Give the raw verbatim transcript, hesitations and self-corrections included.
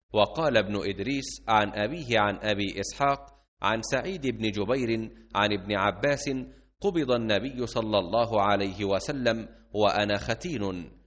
وقال ابن إدريس عن أبيه عن أبي إسحاق عن سعيد بن جبير عن ابن عباس: قبض النبي صلى الله عليه وسلم وأنا ختين،